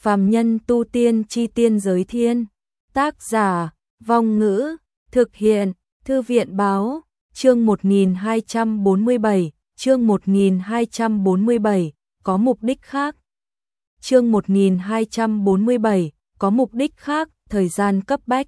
Phàm nhân tu tiên chi tiên giới thiên. Tác giả, Vong Ngữ, thực hiện, Thư viện Báo, chương 1247, chương 1247, có mục đích khác. Chương 1247, có mục đích khác, thời gian cấp bách.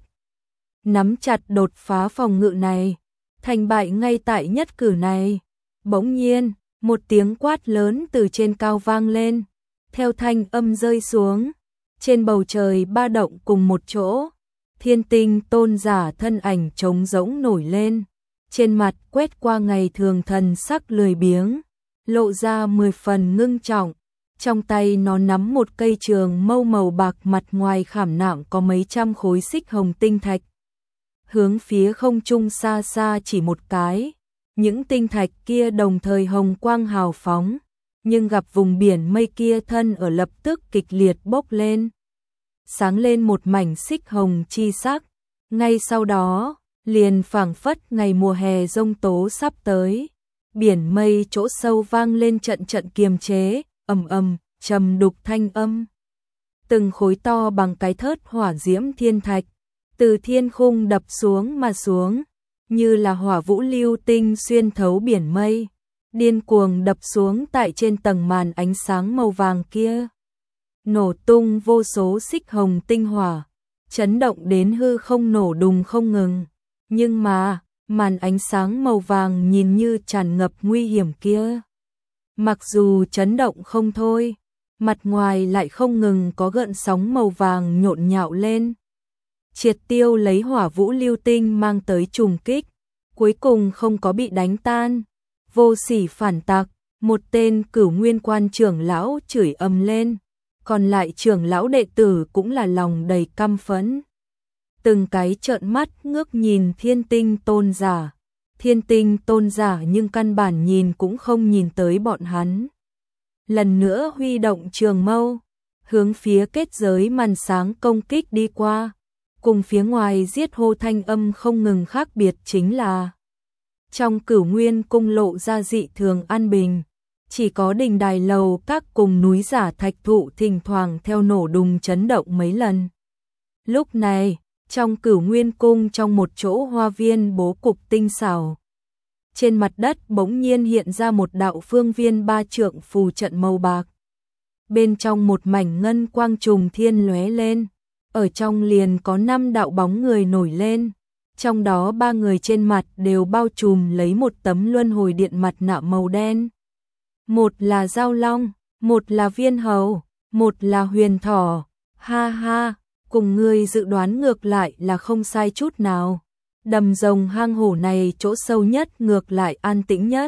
Nắm chặt đột phá phòng ngự này, thành bại ngay tại nhất cử này. Bỗng nhiên, một tiếng quát lớn từ trên cao vang lên, theo thanh âm rơi xuống, trên bầu trời ba động cùng một chỗ, Thiên Tinh tôn giả thân ảnh trống rỗng nổi lên, trên mặt quét qua ngày thường thần sắc lười biếng, lộ ra 10 phần ngưng trọng, trong tay nó nắm một cây trường mâu màu bạc, mặt ngoài khảm nạm có mấy trăm khối xích hồng tinh thạch. Hướng phía không trung xa xa chỉ một cái, những tinh thạch kia đồng thời hồng quang hào phóng, nhưng gặp vùng biển mây kia thân ở lập tức kịch liệt bốc lên, sáng lên một mảnh xích hồng chi sắc. Ngay sau đó, liền phảng phất ngày mùa hè giông tố sắp tới, biển mây chỗ sâu vang lên trận trận kiềm chế, ầm ầm, trầm đục thanh âm. Từng khối to bằng cái thớt hỏa diễm thiên thạch, từ thiên khung đập xuống mà xuống, như là hỏa vũ lưu tinh xuyên thấu biển mây, điên cuồng đập xuống tại trên tầng màn ánh sáng màu vàng kia. Nổ tung vô số xích hồng tinh hỏa, chấn động đến hư không nổ đùng không ngừng. Nhưng mà, màn ánh sáng màu vàng nhìn như tràn ngập nguy hiểm kia, mặc dù chấn động không thôi, mặt ngoài lại không ngừng có gợn sóng màu vàng nhộn nhạo lên, triệt tiêu lấy hỏa vũ lưu tinh mang tới trùng kích, cuối cùng không có bị đánh tan. Vô sỉ phản tặc, một tên Cửu Nguyên Quan trưởng lão chửi ầm lên, còn lại trưởng lão đệ tử cũng là lòng đầy căm phẫn. Từng cái trợn mắt ngước nhìn Thiên Tinh tôn giả. Thiên Tinh tôn giả nhưng căn bản nhìn cũng không nhìn tới bọn hắn. Lần nữa huy động trường mâu, hướng phía kết giới màn sáng công kích đi qua. Cùng phía ngoài giết hô thanh âm không ngừng, khác biệt chính là trong Cửu Nguyên cung lộ ra dị thường an bình, chỉ có đình đài lầu các cùng núi giả thạch thụ thỉnh thoảng theo nổ đùng chấn động mấy lần. Lúc này, trong Cửu Nguyên cung trong một chỗ hoa viên bố cục tinh xảo, trên mặt đất bỗng nhiên hiện ra một đạo phương viên 3 trượng phù trận màu bạc. Bên trong một mảnh ngân quang trùng thiên lóe lên, ở trong liền có 5 đạo bóng người nổi lên, trong đó 3 người trên mặt đều bao trùm lấy một tấm luân hồi điện mặt nạ màu đen. Một là Giao Long, một là Viên Hầu, một là Huyền Thỏ. Ha ha, cùng ngươi dự đoán ngược lại là không sai chút nào. Đầm rồng hang hổ này chỗ sâu nhất ngược lại an tĩnh nhất.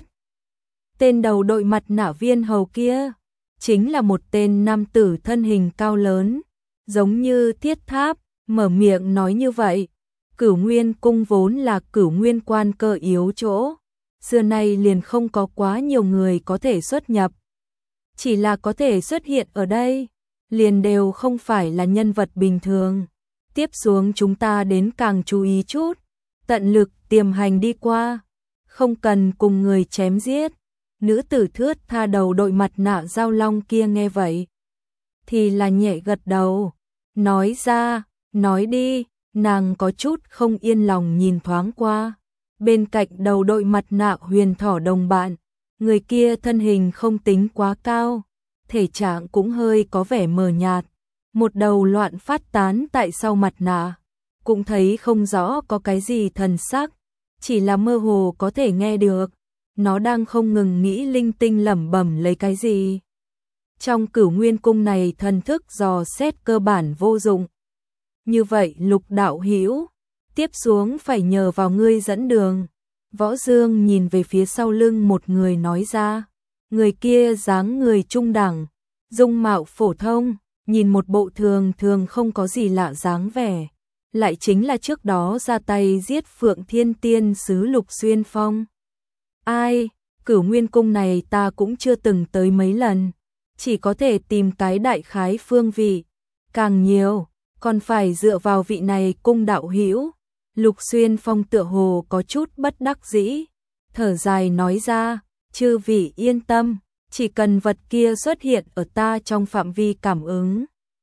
Tên đầu đội mặt nạ Viên Hầu kia chính là một tên nam tử thân hình cao lớn, giống như thiết tháp, mở miệng nói như vậy. Cửu Nguyên cung vốn là Cửu Nguyên quan cơ yếu chỗ, xưa nay liền không có quá nhiều người có thể xuất nhập. Chỉ là có thể xuất hiện ở đây, liền đều không phải là nhân vật bình thường. Tiếp xuống chúng ta đến càng chú ý chút, tận lực tiềm hành đi qua, không cần cùng người chém giết. Nữ tử thướt tha đầu đội mặt nạ Giao Long kia nghe vậy thì là nhẹ gật đầu, nói ra, nói đi. Nàng có chút không yên lòng nhìn thoáng qua, bên cạnh đầu đội mặt nạ Huyền Thỏ đồng bạn, người kia thân hình không tính quá cao, thể trạng cũng hơi có vẻ mờ nhạt, một đầu loạn phát tán tại sau mặt nạ, cũng thấy không rõ có cái gì thần sắc, chỉ là mơ hồ có thể nghe được, nó đang không ngừng nghĩ linh tinh lẩm bẩm lấy cái gì. Trong Cửu Nguyên cung này thần thức dò xét cơ bản vô dụng. Như vậy Lục đạo hữu, tiếp xuống phải nhờ vào ngươi dẫn đường. Võ Dương nhìn về phía sau lưng một người nói ra, người kia dáng người trung đẳng, dung mạo phổ thông, nhìn một bộ thường thường không có gì lạ dáng vẻ, lại chính là trước đó ra tay giết Phượng Thiên Tiên sứ Lục Xuyên Phong. Ai, Cửu Nguyên cung này ta cũng chưa từng tới mấy lần, chỉ có thể tìm cái đại khái phương vị, càng nhiều còn phải dựa vào vị này cung đạo hữu. Lục Xuyên Phong tựa hồ có chút bất đắc dĩ, thở dài nói ra, chư vị yên tâm, chỉ cần vật kia xuất hiện ở ta trong phạm vi cảm ứng,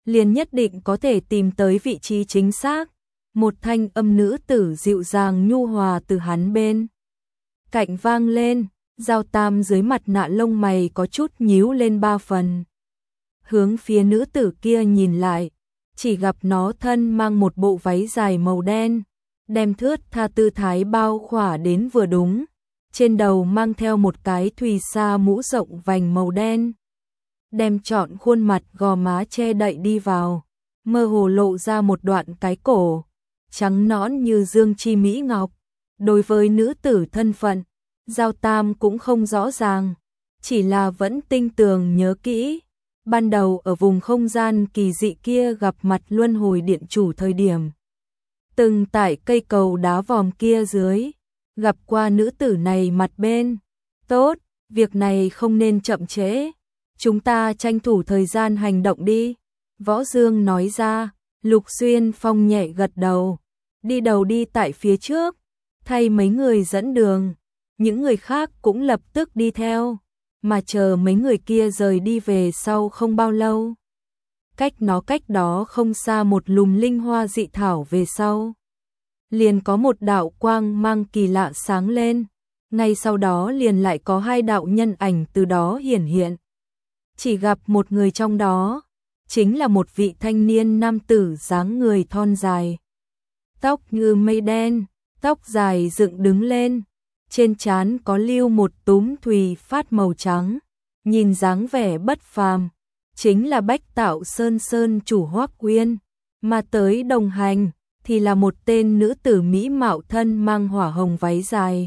liền nhất định có thể tìm tới vị trí chính xác. Một thanh âm nữ tử dịu dàng nhu hòa từ hắn bên cạnh vang lên, Giao Tam dưới mặt nạ lông mày có chút nhíu lên 3 phần. Hướng phía nữ tử kia nhìn lại, chỉ gặp nó thân mang một bộ váy dài màu đen, đem thướt tha tư thái bao khỏa đến vừa đúng, trên đầu mang theo một cái thùy sa mũ rộng vành màu đen, đem trọn khuôn mặt gò má che đậy đi vào, mơ hồ lộ ra một đoạn cái cổ, trắng nõn như dương chi mỹ ngọc. Đối với nữ tử thân phận, Giao Tam cũng không rõ ràng, chỉ là vẫn tinh tường nhớ kỹ. Ban đầu ở vùng không gian kỳ dị kia gặp mặt luân hồi điện chủ thời điểm, từng tại cây cầu đá vòm kia dưới, gặp qua nữ tử này mặt bên. Tốt, việc này không nên chậm trễ, chúng ta tranh thủ thời gian hành động đi. Võ Dương nói ra, Lục Xuyên Phong nhẹ gật đầu, đi đầu đi tại phía trước, thay mấy người dẫn đường, những người khác cũng lập tức đi theo. Mà chờ mấy người kia rời đi về sau không bao lâu, cách đó không xa một lùm linh hoa dị thảo về sau, liền có một đạo quang mang kỳ lạ sáng lên, ngay sau đó liền lại có 2 đạo nhân ảnh từ đó hiển hiện. Chỉ gặp một người trong đó, chính là một vị thanh niên nam tử dáng người thon dài, tóc như mây đen, tóc dài dựng đứng lên, trên trán có lưu một túm thùy phát màu trắng, nhìn dáng vẻ bất phàm, chính là Bách Tạo Sơn chủ Hoắc Uyên, mà tới đồng hành thì là một tên nữ tử mỹ mạo thân mang hỏa hồng váy dài.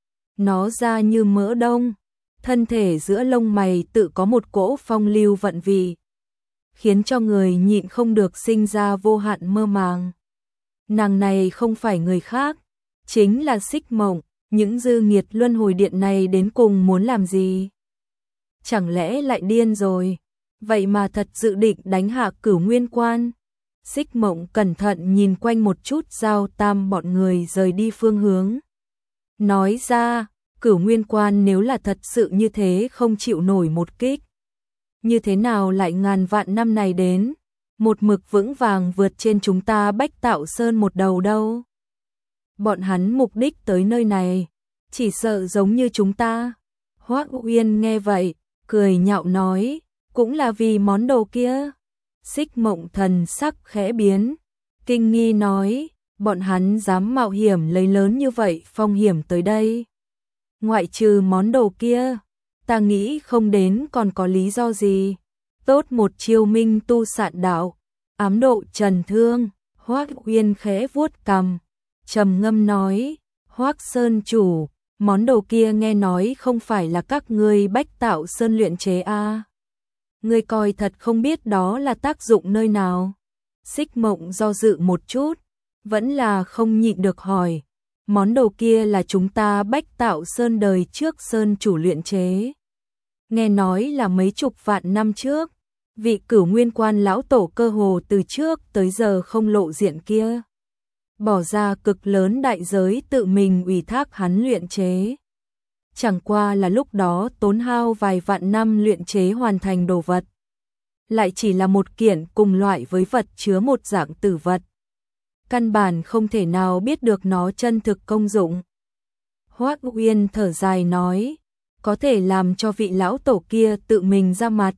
Nó da như mỡ đông, thân thể giữa lông mày tự có một cỗ phong lưu vận vị, khiến cho người nhịn không được sinh ra vô hạn mơ màng. Nàng này không phải người khác, chính là Xích Mộng. Những dư nghiệt luân hồi điện này đến cùng muốn làm gì? Chẳng lẽ lại điên rồi? Vậy mà thật dự định đánh hạ Cửu Nguyên Quan. Xích Mộng cẩn thận nhìn quanh một chút, Giao Tam bọn người rời đi phương hướng. Nói ra, Cửu Nguyên Quan nếu là thật sự như thế không chịu nổi một kích, như thế nào lại ngàn vạn năm này đến, một mực vững vàng vượt trên chúng ta Bách Tạo Sơn một đầu đâu? Bọn hắn mục đích tới nơi này, chỉ sợ giống như chúng ta. Hoắc Uyên nghe vậy, cười nhạo nói, cũng là vì món đồ kia. Xích Mộng thần sắc khẽ biến, kinh nghi nói, bọn hắn dám mạo hiểm lấy lớn như vậy phong hiểm tới đây. Ngoại trừ món đồ kia, ta nghĩ không đến còn có lý do gì. Tốt một chiêu minh tu sạn đạo, ám độ trần thương. Hoắc Uyên khẽ vuốt cằm, trầm ngâm nói, Hoắc Sơn chủ, món đồ kia nghe nói không phải là các ngươi Bách Tạo Sơn luyện chế a? Ngươi coi thật không biết đó là tác dụng nơi nào. Xích Mộng do dự một chút, vẫn là không nhịn được hỏi, món đồ kia là chúng ta Bách Tạo Sơn đời trước Sơn chủ luyện chế. Nghe nói là mấy chục vạn năm trước, vị Cửu Nguyên Quan lão tổ cơ hồ từ trước tới giờ không lộ diện kia, bỏ ra cực lớn đại giới tự mình ủy thác hắn luyện chế. Chẳng qua là lúc đó tốn hao vài vạn năm luyện chế hoàn thành đồ vật, lại chỉ là một kiện cùng loại với vật chứa một dạng tử vật, căn bản không thể nào biết được nó chân thực công dụng. Hoắc Uyên thở dài nói, có thể làm cho vị lão tổ kia tự mình ra mặt,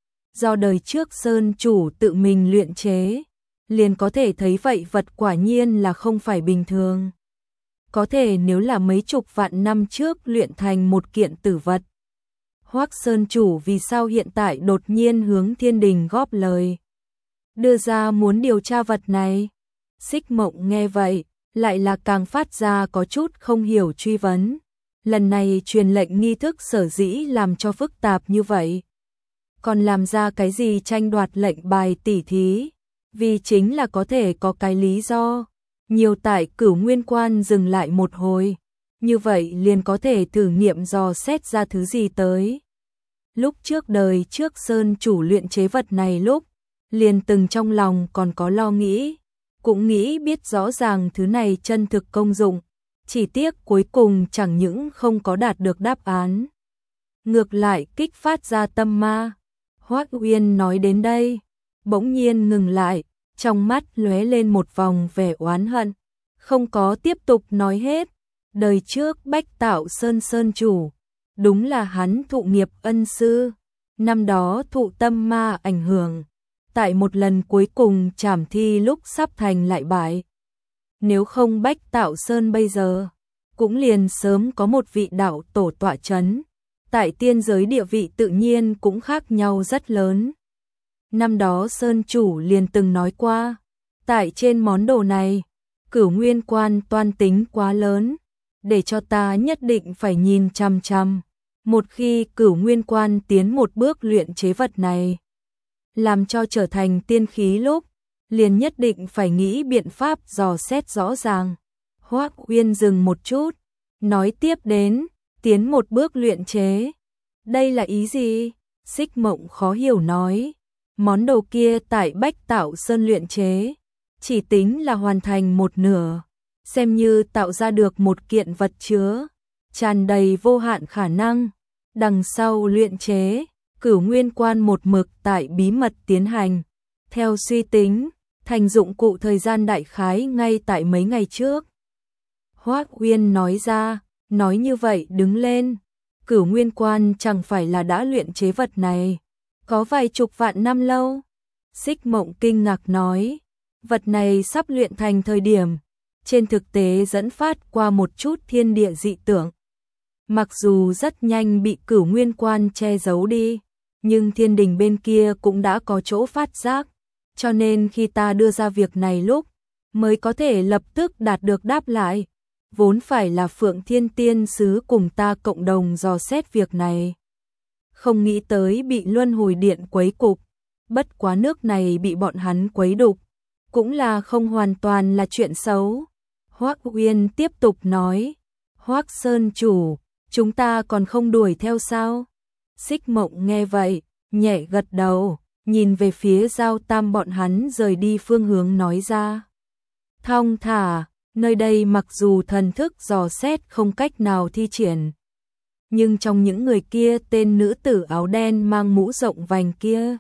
do đời trước Sơn chủ tự mình luyện chế, liền có thể thấy vậy vật quả nhiên là không phải bình thường. Có thể nếu là mấy chục vạn năm trước luyện thành một kiện tử vật, Hoắc Sơn chủ vì sao hiện tại đột nhiên hướng Thiên Đình góp lời, đưa ra muốn điều tra vật này? Xích Mộng nghe vậy, lại là càng phát ra có chút không hiểu truy vấn. Lần này truyền lệnh nghi thức sở dĩ làm cho phức tạp như vậy, còn làm ra cái gì tranh đoạt lệnh bài tỉ thí, vì chính là có thể có cái lý do, nhiều tại Cửu Nguyên Quan dừng lại một hồi, như vậy liền có thể thử nghiệm dò xét ra thứ gì tới. Lúc trước đời trước Sơn chủ luyện chế vật này lúc, liền từng trong lòng còn có lo nghĩ, cũng nghĩ biết rõ ràng thứ này chân thực công dụng, chỉ tiếc cuối cùng chẳng những không có đạt được đáp án, ngược lại kích phát ra tâm ma. Hoắc Uyên nói đến đây, bỗng nhiên ngừng lại, trong mắt lóe lên một vòng vẻ oán hận, không có tiếp tục nói hết. Đời trước Bách Tạo Sơn sơn chủ, đúng là hắn thụ nghiệp ân sư, năm đó thụ tâm ma ảnh hưởng, tại một lần cuối cùng trảm thi lúc sắp thành lại bại. Nếu không Bách Tạo Sơn bây giờ, cũng liền sớm có một vị đạo tổ tọa chấn, tại tiên giới địa vị tự nhiên cũng khác nhau rất lớn. Năm đó Sơn chủ liền từng nói qua, tại trên món đồ này, Cửu Nguyên Quan toan tính quá lớn, để cho ta nhất định phải nhìn chằm chằm. Một khi Cửu Nguyên Quan tiến một bước luyện chế vật này, làm cho trở thành tiên khí lúc, liền nhất định phải nghĩ biện pháp dò xét rõ ràng. Hoắc Uyên dừng một chút, nói tiếp đến, tiến một bước luyện chế. Đây là ý gì? Xích Mộng khó hiểu nói, món đồ kia tại Bách Tạo Sơn luyện chế, chỉ tính là hoàn thành một nửa, xem như tạo ra được một kiện vật chứa, tràn đầy vô hạn khả năng. Đằng sau luyện chế, Cửu Nguyên Quan một mực tại bí mật tiến hành. Theo suy tính, thành dụng cụ thời gian đại khái ngay tại mấy ngày trước. Hoắc Uyên nói ra, nói như vậy đứng lên, Cửu Nguyên Quan chẳng phải là đã luyện chế vật này, có vài chục vạn năm lâu. Xích Mộng kinh ngạc nói, vật này sắp luyện thành thời điểm, trên thực tế dẫn phát qua một chút thiên địa dị tượng. Mặc dù rất nhanh bị Cửu Nguyên Quan che giấu đi, nhưng thiên đình bên kia cũng đã có chỗ phát giác, cho nên khi ta đưa ra việc này lúc, mới có thể lập tức đạt được đáp lại. Vốn phải là Phượng Thiên Tiên Sứ cùng ta cộng đồng dò xét việc này. Không nghĩ tới bị Luân Hồi Điện quấy cục, bất quá nước này bị bọn hắn quấy đục, cũng là không hoàn toàn là chuyện xấu. Hoắc Uyên tiếp tục nói, Hoắc Sơn chủ, chúng ta còn không đuổi theo sao? Xích Mộng nghe vậy, nhẹ gật đầu, nhìn về phía Giao Tam bọn hắn rời đi phương hướng nói ra. Thong thả, nơi đây mặc dù thần thức dò xét không cách nào thi triển, nhưng trong những người kia tên nữ tử áo đen mang mũ rộng vành kia,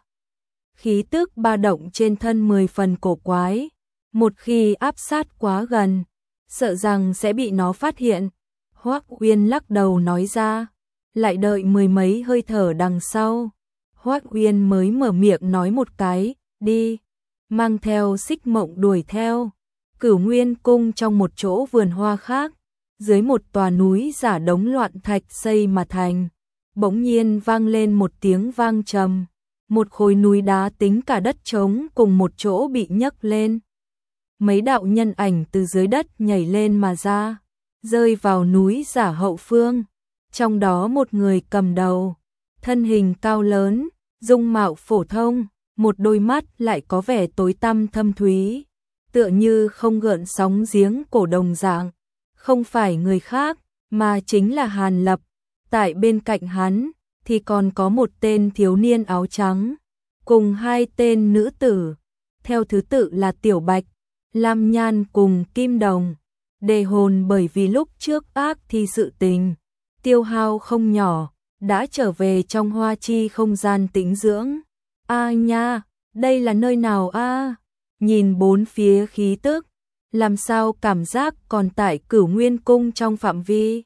khí tức ba động trên thân 10 phần cổ quái, một khi áp sát quá gần, sợ rằng sẽ bị nó phát hiện. Hoắc Uyên lắc đầu nói ra, lại đợi mười mấy hơi thở đằng sau, Hoắc Uyên mới mở miệng nói một cái, đi, mang theo Xích Mộng đuổi theo. Cửu Nguyên Cung trong một chỗ vườn hoa khác, dưới một tòa núi giả đống loạn thạch xây mà thành, bỗng nhiên vang lên một tiếng vang trầm, một khối núi đá tính cả đất trống cùng một chỗ bị nhấc lên. Mấy đạo nhân ảnh từ dưới đất nhảy lên mà ra, rơi vào núi giả hậu phương, trong đó một người cầm đầu, thân hình cao lớn, dung mạo phổ thông, một đôi mắt lại có vẻ tối tăm thâm thúy, tựa như không gợn sóng giếng cổ đồng dạng, không phải người khác, mà chính là Hàn Lập. Tại bên cạnh hắn, thì còn có một tên thiếu niên áo trắng, cùng hai tên nữ tử, theo thứ tự là Tiểu Bạch, Lam Nhan cùng Kim Đồng. Đề hồn bởi vì lúc trước ác thi sự tình, tiêu hao không nhỏ, đã trở về trong hoa chi không gian tĩnh dưỡng. A nha, đây là nơi nào a? Nhìn bốn phía khí tức, làm sao cảm giác còn tại Cửu Nguyên Cung trong phạm vi.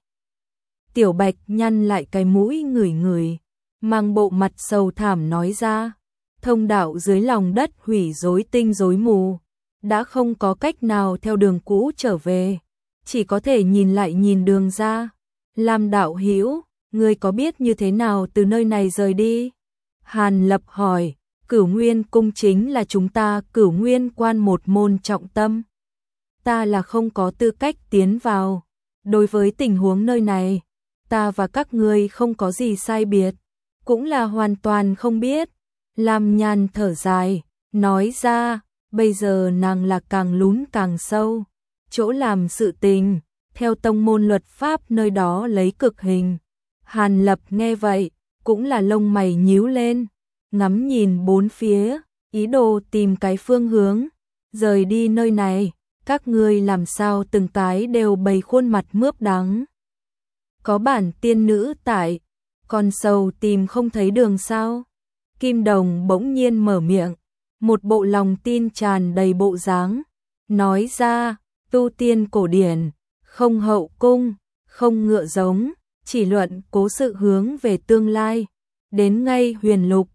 Tiểu Bạch nhăn lại cái mũi ngửi ngửi, mang bộ mặt sầu thảm nói ra, thông đạo dưới lòng đất hủy rối tinh rối mù, đã không có cách nào theo đường cũ trở về, chỉ có thể nhìn lại nhìn đường ra. Lam đạo hữu, ngươi có biết như thế nào từ nơi này rời đi? Hàn Lập hỏi. Cửu Nguyên Cung chính là chúng ta Cửu Nguyên Quan một môn trọng tâm. Ta là không có tư cách tiến vào. Đối với tình huống nơi này, ta và các ngươi không có gì sai biệt, cũng là hoàn toàn không biết. Lam Nhan thở dài, nói ra, bây giờ nàng là càng lún càng sâu. Chỗ làm sự tình, theo tông môn luật pháp nơi đó lấy cực hình. Hàn Lập nghe vậy, cũng là lông mày nhíu lên, ngắm nhìn bốn phía, ý đồ tìm cái phương hướng, rời đi nơi này, các ngươi làm sao từng cái đều bày khuôn mặt mướp đắng. Có bản tiên nữ tại, còn sầu tìm không thấy đường sao? Kim Đồng bỗng nhiên mở miệng, một bộ lòng tin tràn đầy bộ dáng, nói ra, tu tiên cổ điển, không hậu cung, không ngựa giống, chỉ luận cố sự hướng về tương lai, đến ngay huyền lục,